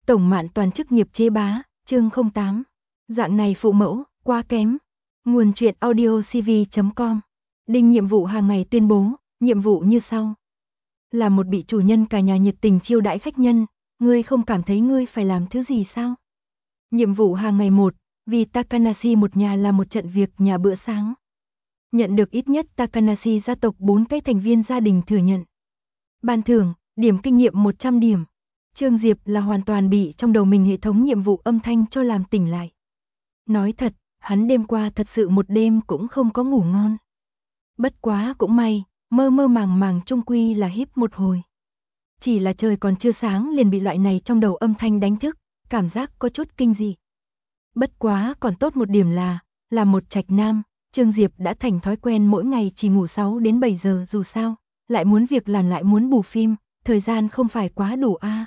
Tổng Mạn Toàn chức nghiệp chế bá, chương 08. Dạng này phụ mẫu, quá kém. Nguồn truyện audiocv.com. Đinh nhiệm vụ hàng ngày tuyên bố, nhiệm vụ như sau. Là một vị chủ nhân cả nhà nhiệt tình chiêu đãi khách nhân, ngươi không cảm thấy ngươi phải làm thứ gì sao? Nhiệm vụ hàng ngày 1, vì Takanashi một nhà làm một trận việc nhà bữa sáng. Nhận được ít nhất Takanashi gia tộc 4 cái thành viên gia đình thừa nhận. Ban thưởng, điểm kinh nghiệm 100 điểm. Trương Diệp là hoàn toàn bị trong đầu mình hệ thống nhiệm vụ âm thanh cho làm tỉnh lại. Nói thật, hắn đêm qua thật sự một đêm cũng không có ngủ ngon. Bất quá cũng may, mơ mơ màng màng chung quy là híp một hồi. Chỉ là trời còn chưa sáng liền bị loại này trong đầu âm thanh đánh thức, cảm giác có chút kinh dị. Bất quá còn tốt một điểm là một trạch nam, Trương Diệp đã thành thói quen mỗi ngày chỉ ngủ 6 đến 7 giờ dù sao, lại muốn việc làm lại muốn bù phim, thời gian không phải quá đủ a.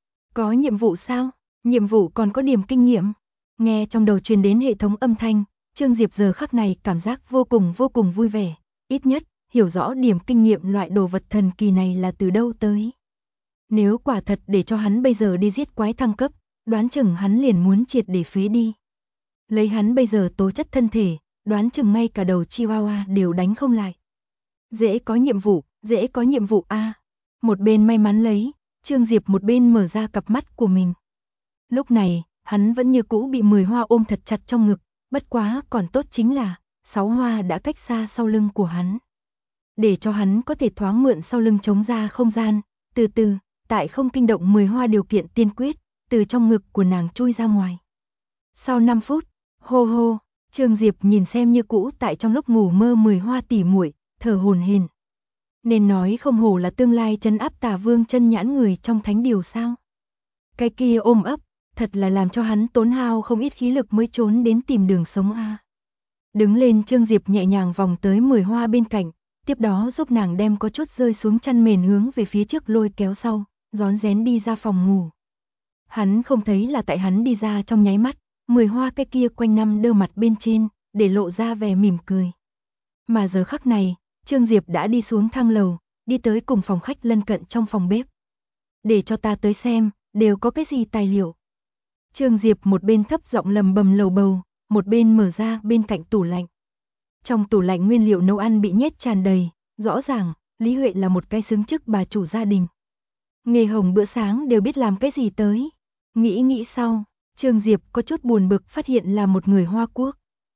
Có nhiệm vụ sao? Nhiệm vụ còn có điểm kinh nghiệm. Nghe trong đầu truyền đến hệ thống âm thanh, Trương Diệp giờ khắc này cảm giác vô cùng vui vẻ, ít nhất hiểu rõ điểm kinh nghiệm loại đồ vật thần kỳ này là từ đâu tới. Nếu quả thật để cho hắn bây giờ đi giết quái thăng cấp, đoán chừng hắn liền muốn triệt để phế đi. Lấy hắn bây giờ tố chất thân thể, đoán chừng ngay cả đầu Chihuahua đều đánh không lại. Dễ có nhiệm vụ a. Một bên may mắn lấy, Trương Diệp một bên mở ra cặp mắt của mình. Lúc này, hắn vẫn như cũ bị 10 hoa ôm thật chặt trong ngực, bất quá còn tốt chính là 6 hoa đã cách xa sau lưng của hắn. Để cho hắn có thể thoáng mượn sau lưng chống ra không gian, từ từ, tại không kinh động 10 hoa điều kiện tiên quyết, từ trong ngực của nàng chui ra ngoài. Sau 5 phút, hô hô, Trương Diệp nhìn xem như cũ tại trong lúc ngủ mơ 10 hoa tỉ muội, thở hổn hển. Nên nói không hổ là tương lai trấn áp Tà Vương chân nhãn người trong thánh điều sao? Cái kia ôm ấp, thật là làm cho hắn tốn hao không ít khí lực mới trốn đến tìm đường sống a. Đứng lên Trương Diệp nhẹ nhàng vòng tới 10 hoa bên cạnh, tiếp đó giúp nàng đem có chút rơi xuống chăn mền hướng về phía trước lôi kéo sau, rón rén đi ra phòng ngủ. Hắn không thấy là tại hắn đi ra trong nháy mắt, 10 hoa cái kia quanh năm đơ mặt bên trên, để lộ ra vẻ mỉm cười. Mà giờ khắc này, Trương Diệp đã đi xuống thang lầu, đi tới cùng phòng khách lân cận trong phòng bếp. Để cho ta tới xem, đều có cái gì tài liệu. Trương Diệp một bên thấp giọng lầm bầm lầu bầu, một bên mở ra bên cạnh tủ lạnh. Trong tủ lạnh nguyên liệu nấu ăn bị nhét tràn đầy, rõ ràng, Lý Huệ là một cái xứng chức bà chủ gia đình. Nghề Hồng bữa sáng đều biết làm cái gì tới. Nghĩ sau, Trương Diệp có chút buồn bực phát hiện là một người Hoa Quốc.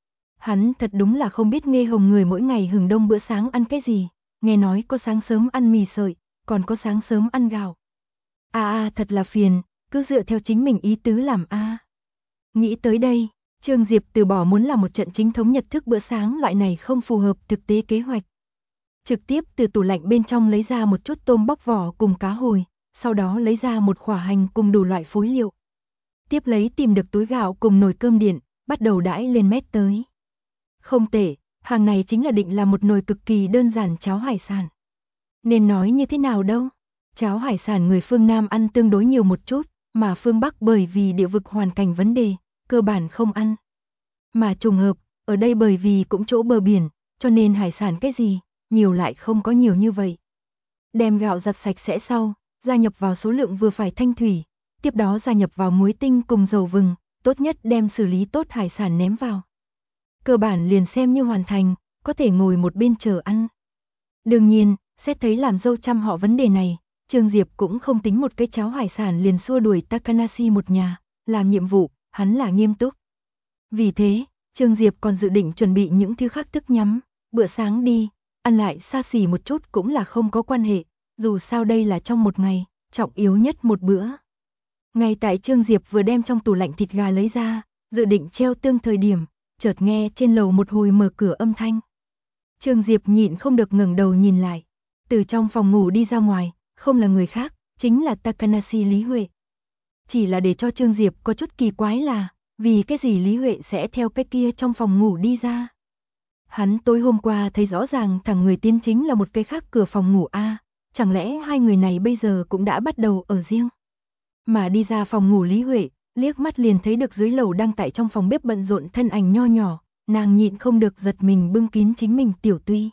Hắn thật đúng là không biết Nghê Hồng người mỗi ngày hừng đông bữa sáng ăn cái gì, nghe nói có sáng sớm ăn mì sợi, còn có sáng sớm ăn gạo. Thật là phiền, cứ dựa theo chính mình ý tứ làm a. Nghĩ tới đây, Trương Diệp từ bỏ muốn làm một trận chính thống nhật thức bữa sáng loại này không phù hợp thực tế kế hoạch. Trực tiếp từ tủ lạnh bên trong lấy ra một chút tôm bóc vỏ cùng cá hồi, sau đó lấy ra một quả hành cùng đủ loại phối liệu. Tiếp lấy tìm được túi gạo cùng nồi cơm điện, bắt đầu đãi lên mét tới. Không tệ, hàng này chính là định là một nồi cực kỳ đơn giản cháo hải sản. Nên nói như thế nào đâu, cháo hải sản người phương Nam ăn tương đối nhiều một chút, mà phương Bắc bởi vì địa vực hoàn cảnh vấn đề, cơ bản không ăn. Mà trùng hợp, ở đây bởi vì cũng chỗ bờ biển, cho nên hải sản cái gì, nhiều lại không có nhiều như vậy. Đem gạo giặt sạch sẽ sau, gia nhập vào số lượng vừa phải thanh thủy, tiếp đó gia nhập vào muối tinh cùng dầu vừng, tốt nhất đem xử lý tốt hải sản ném vào. Cơ bản liền xem như hoàn thành, có thể ngồi một bên chờ ăn. Đương nhiên, xét thấy làm dâu trăm họ vấn đề này, Trương Diệp cũng không tính một cái cháo hải sản liền xua đuổi Takanashi một nhà, làm nhiệm vụ, hắn là nghiêm túc. Vì thế, Trương Diệp còn dự định chuẩn bị những thứ khác thức nhắm, bữa sáng đi, ăn lại xa xỉ một chút cũng là không có quan hệ, dù sao đây là trong một ngày, trọng yếu nhất một bữa. Ngay tại Trương Diệp vừa đem trong tủ lạnh thịt gà lấy ra, dự định treo tương thời điểm, chợt nghe trên lầu một hồi mở cửa âm thanh. Trương Diệp nhịn không được ngẩng đầu nhìn lại, từ trong phòng ngủ đi ra ngoài, không là người khác, chính là Takanashi Lý Huệ. Chỉ là để cho Trương Diệp có chút kỳ quái là, vì cái gì Lý Huệ sẽ theo cái kia trong phòng ngủ đi ra. Hắn tối hôm qua thấy rõ ràng thằng người tiến chính là một cái khác cửa phòng ngủ a, chẳng lẽ hai người này bây giờ cũng đã bắt đầu ở riêng. Mà đi ra phòng ngủ Lý Huệ, liếc mắt liền thấy được dưới lầu đang tại trong phòng bếp bận rộn thân ảnh nho nhỏ, nàng nhịn không được giật mình bưng kín chính mình tiểu tuy.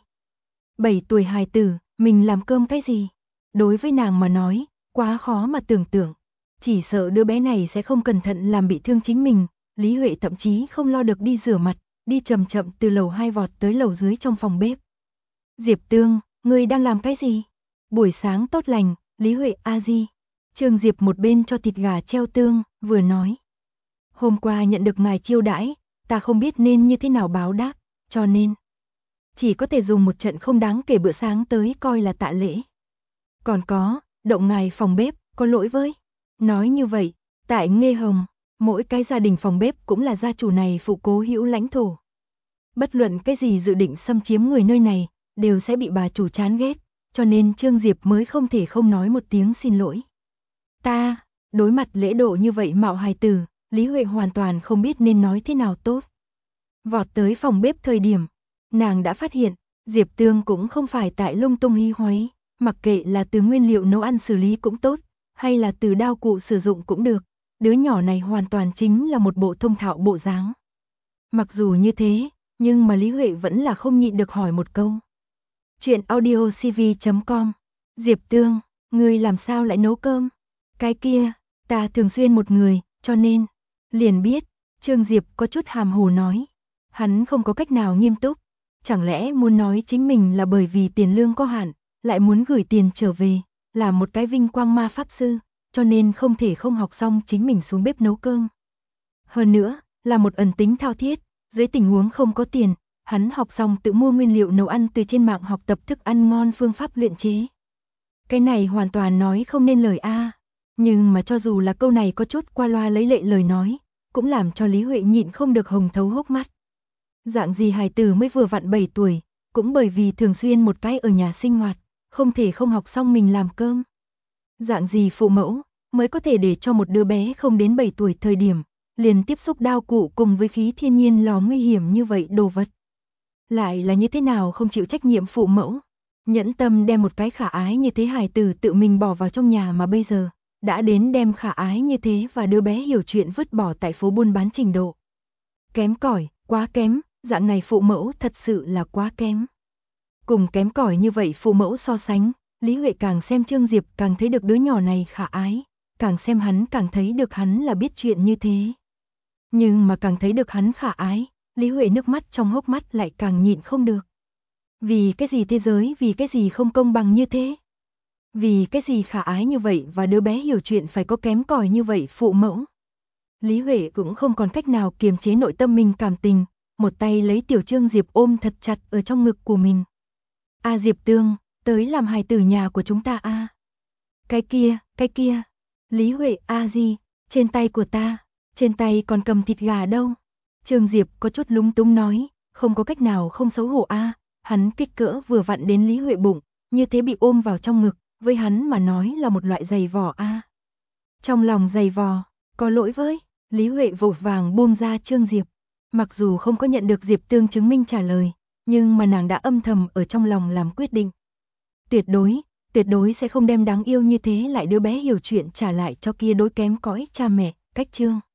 7 tuổi hài tử, mình làm cơm cái gì? Đối với nàng mà nói, quá khó mà tưởng tượng. Chỉ sợ đứa bé này sẽ không cẩn thận làm bị thương chính mình, Lý Huệ thậm chí không lo được đi rửa mặt, đi chậm chậm từ lầu 2 vọt tới lầu dưới trong phòng bếp. Diệp Tương, ngươi đang làm cái gì? Buổi sáng tốt lành, Lý Huệ a di. Trương Diệp một bên cho thịt gà treo tương, vừa nói. Hôm qua nhận được ngài chiêu đãi, ta không biết nên như thế nào báo đáp, cho nên chỉ có thể dùng một trận không đáng kể bữa sáng tới coi là tạ lễ. Còn có, động ngài phòng bếp, có lỗi với. Nói như vậy, tại Nghê Hồng, mỗi cái gia đình phòng bếp cũng là gia chủ này phụ cố hữu lãnh thổ. Bất luận cái gì dự định xâm chiếm người nơi này, đều sẽ bị bà chủ chán ghét, cho nên Trương Diệp mới không thể không nói một tiếng xin lỗi. Ta, đối mặt lễ độ như vậy mạo hài tử, Lý Huệ hoàn toàn không biết nên nói thế nào tốt. Vọt tới phòng bếp thời điểm, nàng đã phát hiện, Diệp Tương cũng không phải tại lung tung hí hoáy, mặc kệ là từ nguyên liệu nấu ăn xử lý cũng tốt, hay là từ đao cụ sử dụng cũng được, đứa nhỏ này hoàn toàn chính là một bộ thông thạo bộ dáng. Mặc dù như thế, nhưng mà Lý Huệ vẫn là không nhịn được hỏi một câu. Chuyện audiocv.com. Diệp Tương, ngươi làm sao lại nấu cơm? Cái kia, ta thường xuyên một người, cho nên, liền biết, Trương Diệp có chút hàm hồ nói. Hắn không có cách nào nghiêm túc, chẳng lẽ muốn nói chính mình là bởi vì tiền lương có hạn, lại muốn gửi tiền trở về, là một cái vinh quang ma pháp sư, cho nên không thể không học xong chính mình xuống bếp nấu cơm. Hơn nữa, là một ẩn tính thao thiết, dưới tình huống không có tiền, hắn học xong tự mua nguyên liệu nấu ăn từ trên mạng học tập thức ăn ngon phương pháp luyện chế. Cái này hoàn toàn nói không nên lời a, nhưng mà cho dù là câu này có chút qua loa lấy lệ lời nói, cũng làm cho Lý Huệ nhịn không được hồng thấu hốc mắt. Dạng gì hài tử mới vừa vặn 7 tuổi, cũng bởi vì thường xuyên một cái ở nhà sinh hoạt, không thể không học xong mình làm cơm. Dạng gì phụ mẫu, mới có thể để cho một đứa bé không đến 7 tuổi thời điểm, liền tiếp xúc đao cụ cùng với khí thiên nhiên lò nguy hiểm như vậy đồ vật. Lại là như thế nào không chịu trách nhiệm phụ mẫu, nhẫn tâm đem một cái khả ái như thế hài tử tự mình bỏ vào trong nhà mà bây giờ, đã đến đem khả ái như thế và đứa bé hiểu chuyện vứt bỏ tại phố buôn bán trình độ. Kém cỏi, quá kém, dạng này phụ mẫu thật sự là quá kém. Cùng kém cỏi như vậy phụ mẫu so sánh, Lý Huệ càng xem Trương Diệp càng thấy được đứa nhỏ này khả ái, càng xem hắn càng thấy được hắn là biết chuyện như thế. Nhưng mà càng thấy được hắn khả ái, Lý Huệ nước mắt trong hốc mắt lại càng nhịn không được. Vì cái gì thế giới, vì cái gì không công bằng như thế? Vì cái gì khả ái như vậy và đứa bé hiểu chuyện phải có kém cỏi như vậy phụ mẫu? Lý Huệ cũng không còn cách nào kiềm chế nội tâm mình cảm tình, một tay lấy tiểu Trương Diệp ôm thật chặt ở trong ngực của mình. A Diệp Tương, tới làm hài tử nhà của chúng ta a. Cái kia. Lý Huệ a di, trên tay của ta, trên tay còn cầm thịt gà đâu? Trương Diệp có chút lúng túng nói, không có cách nào không xấu hổ a, hắn kích cỡ vừa vặn đến Lý Huệ bụng, như thế bị ôm vào trong ngực, với hắn mà nói là một loại giày vò a. Trong lòng giày vò, có lỗi với, Lý Huệ vội vàng buông ra Trương Diệp. Mặc dù không có nhận được Diệp Tương chứng minh trả lời, nhưng mà nàng đã âm thầm ở trong lòng làm quyết định. Tuyệt đối sẽ không đem đáng yêu như thế lại đứa bé hiểu chuyện trả lại cho kia đối kém cõi cha mẹ, cách Trương.